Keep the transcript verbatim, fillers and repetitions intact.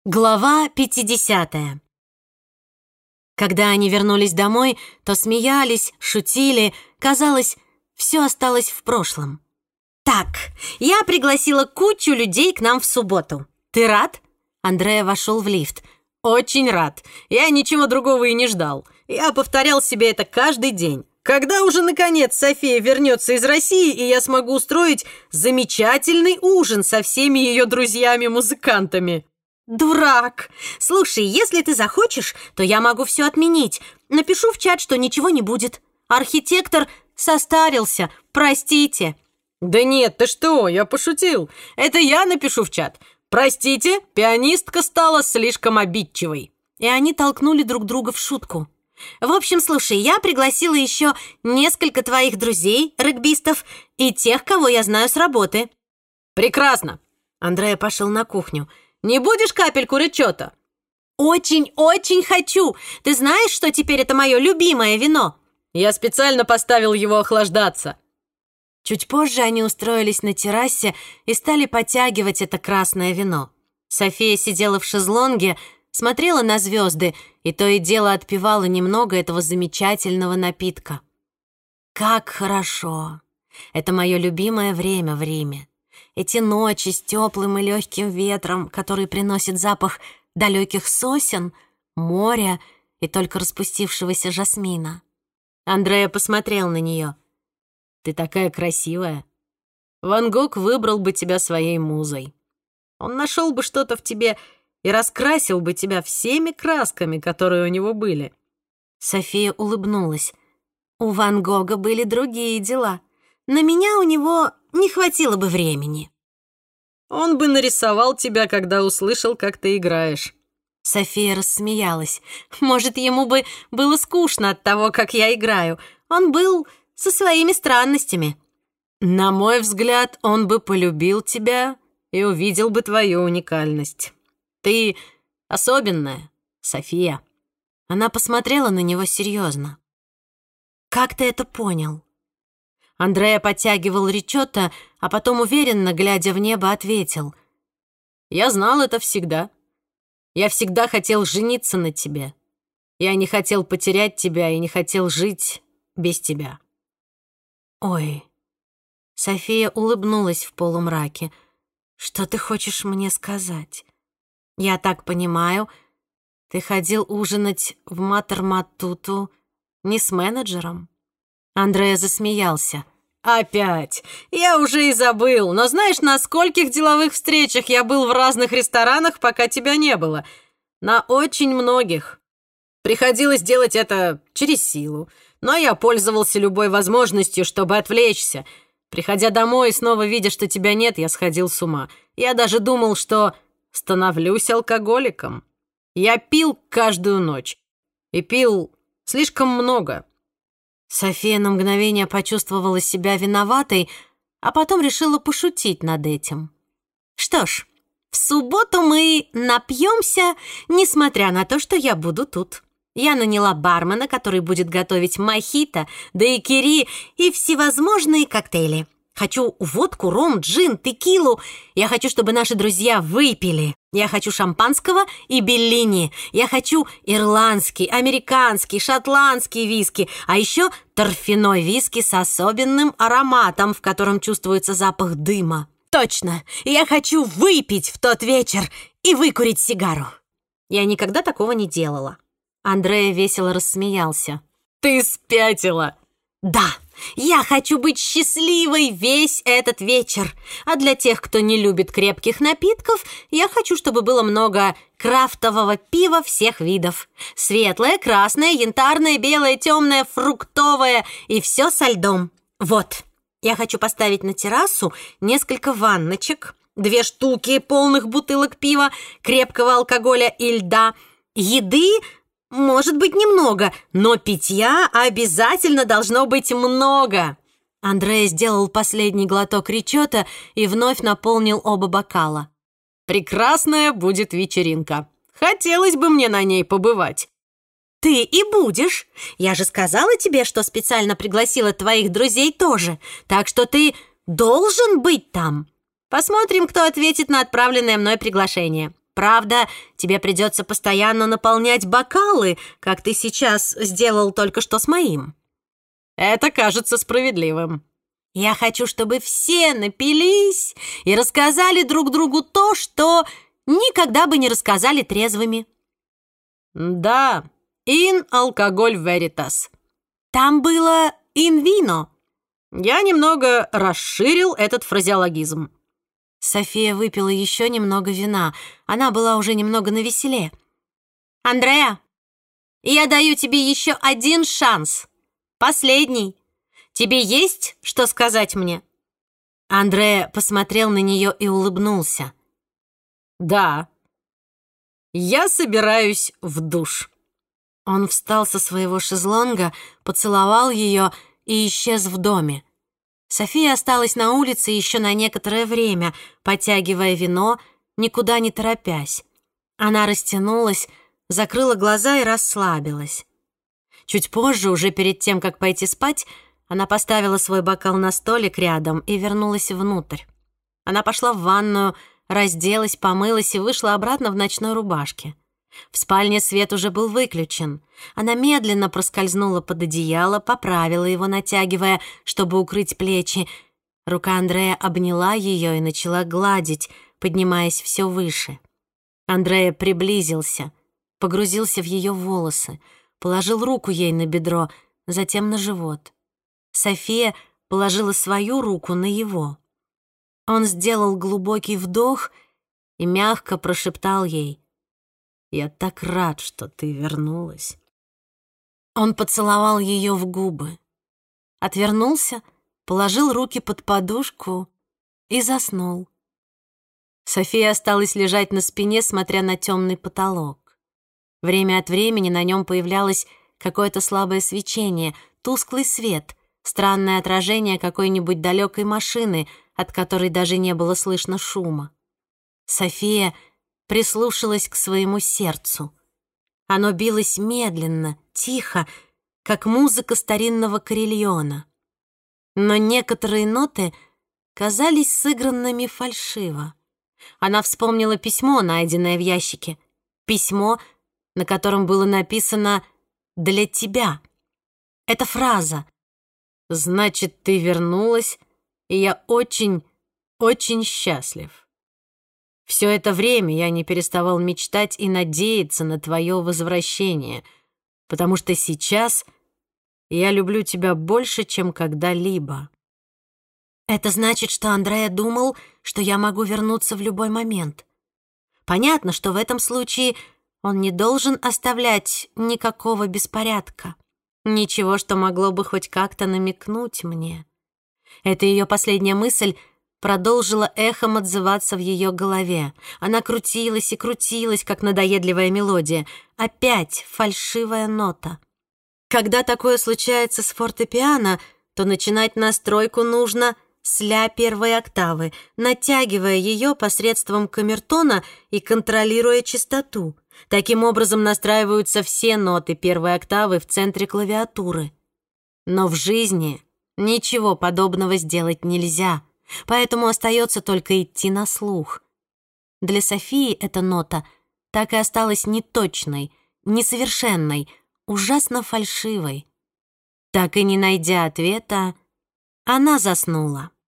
Глава пятидесятая. Когда они вернулись домой, то смеялись, шутили. Казалось, все осталось в прошлом. «Так, я пригласила кучу людей к нам в субботу. Ты рад?» Андреа вошел в лифт. «Очень рад. Я ничего другого и не ждал. Я повторял себе это каждый день. Когда уже, наконец, София вернется из России, и я смогу устроить замечательный ужин со всеми ее друзьями-музыкантами?» «Дурак! Слушай, если ты захочешь, то я могу все отменить. Напишу в чат, что ничего не будет. Архитектор состарился, простите». «Да нет, ты что, я пошутил. Это я напишу в чат. Простите, пианистка стала слишком обидчивой». И они толкнули друг друга в шутку. «В общем, слушай, я пригласила еще несколько твоих друзей, регбистов, и тех, кого я знаю с работы». «Прекрасно!» Андреа пошел на кухню. «Не будешь капельку рычота?» «Очень-очень хочу! Ты знаешь, что теперь это мое любимое вино?» «Я специально поставил его охлаждаться». Чуть позже они устроились на террасе и стали потягивать это красное вино. София сидела в шезлонге, смотрела на звезды и то и дело отпивала немного этого замечательного напитка. «Как хорошо! Это мое любимое время в Риме. Эти ночи с теплым и легким ветром, который приносит запах далеких сосен, моря и только распустившегося жасмина». Андреа посмотрел на нее. «Ты такая красивая. Ван Гог выбрал бы тебя своей музой. Он нашел бы что-то в тебе и раскрасил бы тебя всеми красками, которые у него были». София улыбнулась. «У Ван Гога были другие дела. На меня у него не хватило бы времени». «Он бы нарисовал тебя, когда услышал, как ты играешь». София рассмеялась. «Может, ему бы было скучно от того, как я играю. Он был со своими странностями». «На мой взгляд, он бы полюбил тебя и увидел бы твою уникальность. Ты особенная, София». Она посмотрела на него серьезно. «Как ты это понял?» Андреа подтягивал ричотто, а потом уверенно, глядя в небо, ответил. «Я знал это всегда. Я всегда хотел жениться на тебе. Я не хотел потерять тебя и не хотел жить без тебя». «Ой». София улыбнулась в полумраке. «Что ты хочешь мне сказать? Я так понимаю, ты ходил ужинать в Матер-Матуту не с менеджером?» Андреа засмеялся. «Опять! Я уже и забыл. Но знаешь, на скольких деловых встречах я был в разных ресторанах, пока тебя не было? На очень многих. Приходилось делать это через силу. Но я пользовался любой возможностью, чтобы отвлечься. Приходя домой и снова видя, что тебя нет, я сходил с ума. Я даже думал, что становлюсь алкоголиком. Я пил каждую ночь. И пил слишком много». София на мгновение почувствовала себя виноватой, а потом решила пошутить над этим. «Что ж, в субботу мы напьемся, несмотря на то, что я буду тут. Я наняла бармена, который будет готовить мохито, дайкири и всевозможные коктейли. Хочу водку, ром, джин, текилу. Я хочу, чтобы наши друзья выпили. Я хочу шампанского и беллини. Я хочу ирландский, американский, шотландский виски, а еще торфяной виски с особенным ароматом, в котором чувствуется запах дыма. Точно, я хочу выпить в тот вечер и выкурить сигару». Я никогда такого не делала. Андреа весело рассмеялся. «Ты спятила!» «Да, я хочу быть счастливой весь этот вечер. А для тех, кто не любит крепких напитков, я хочу, чтобы было много крафтового пива всех видов. Светлое, красное, янтарное, белое, темное, фруктовое и все со льдом. Вот, я хочу поставить на террасу несколько ванночек, две штуки полных бутылок пива, крепкого алкоголя и льда, еды. Может быть, немного, но питья обязательно должно быть много». Андреа сделал последний глоток ричотто и вновь наполнил оба бокала. «Прекрасная будет вечеринка. Хотелось бы мне на ней побывать». «Ты и будешь. Я же сказала тебе, что специально пригласила твоих друзей тоже, так что ты должен быть там. Посмотрим, кто ответит на отправленное мной приглашение. Правда, тебе придется постоянно наполнять бокалы, как ты сейчас сделал только что с моим. Это кажется справедливым. Я хочу, чтобы все напились и рассказали друг другу то, что никогда бы не рассказали трезвыми. Да, in alcohol veritas. Там было in vino. Я немного расширил этот фразеологизм. София выпила еще немного вина. Она была уже немного навеселе. «Андреа, я даю тебе еще один шанс. Последний. Тебе есть что сказать мне?» Андреа посмотрел на нее и улыбнулся. «Да, я собираюсь в душ». Он встал со своего шезлонга, поцеловал ее и исчез в доме. София осталась на улице еще на некоторое время, потягивая вино, никуда не торопясь. Она растянулась, закрыла глаза и расслабилась. Чуть позже, уже перед тем, как пойти спать, она поставила свой бокал на столик рядом и вернулась внутрь. Она пошла в ванную, разделась, помылась и вышла обратно в ночной рубашке. В спальне свет уже был выключен. Она медленно проскользнула под одеяло, поправила его, натягивая, чтобы укрыть плечи. Рука Андрея обняла ее и начала гладить, поднимаясь все выше. Андрея приблизился, погрузился в ее волосы, положил руку ей на бедро, затем на живот. София положила свою руку на его. Он сделал глубокий вдох и мягко прошептал ей: «Я так рад, что ты вернулась». Он поцеловал ее в губы, отвернулся, положил руки под подушку и заснул. София осталась лежать на спине, смотря на темный потолок. Время от времени на нем появлялось какое-то слабое свечение, тусклый свет, странное отражение какой-нибудь далекой машины, от которой даже не было слышно шума. София прислушалась к своему сердцу. Оно билось медленно, тихо, как музыка старинного карильона. Но некоторые ноты казались сыгранными фальшиво. Она вспомнила письмо, найденное в ящике. Письмо, на котором было написано «Для тебя». Эта фраза «Значит, ты вернулась, и я очень, очень счастлив». Все это время я не переставал мечтать и надеяться на твое возвращение, потому что сейчас я люблю тебя больше, чем когда-либо. Это значит, что Андреа думал, что я могу вернуться в любой момент. Понятно, что в этом случае он не должен оставлять никакого беспорядка, ничего, что могло бы хоть как-то намекнуть мне. Это ее последняя мысль продолжила эхом отзываться в ее голове. Она крутилась и крутилась, как надоедливая мелодия. Опять фальшивая нота. Когда такое случается с фортепиано, то начинать настройку нужно с ля первой октавы, натягивая ее посредством камертона и контролируя частоту. Таким образом настраиваются все ноты первой октавы в центре клавиатуры. Но в жизни ничего подобного сделать нельзя, поэтому остается только идти на слух. Для Софии эта нота так и осталась неточной, несовершенной, ужасно фальшивой. Так и не найдя ответа, она заснула.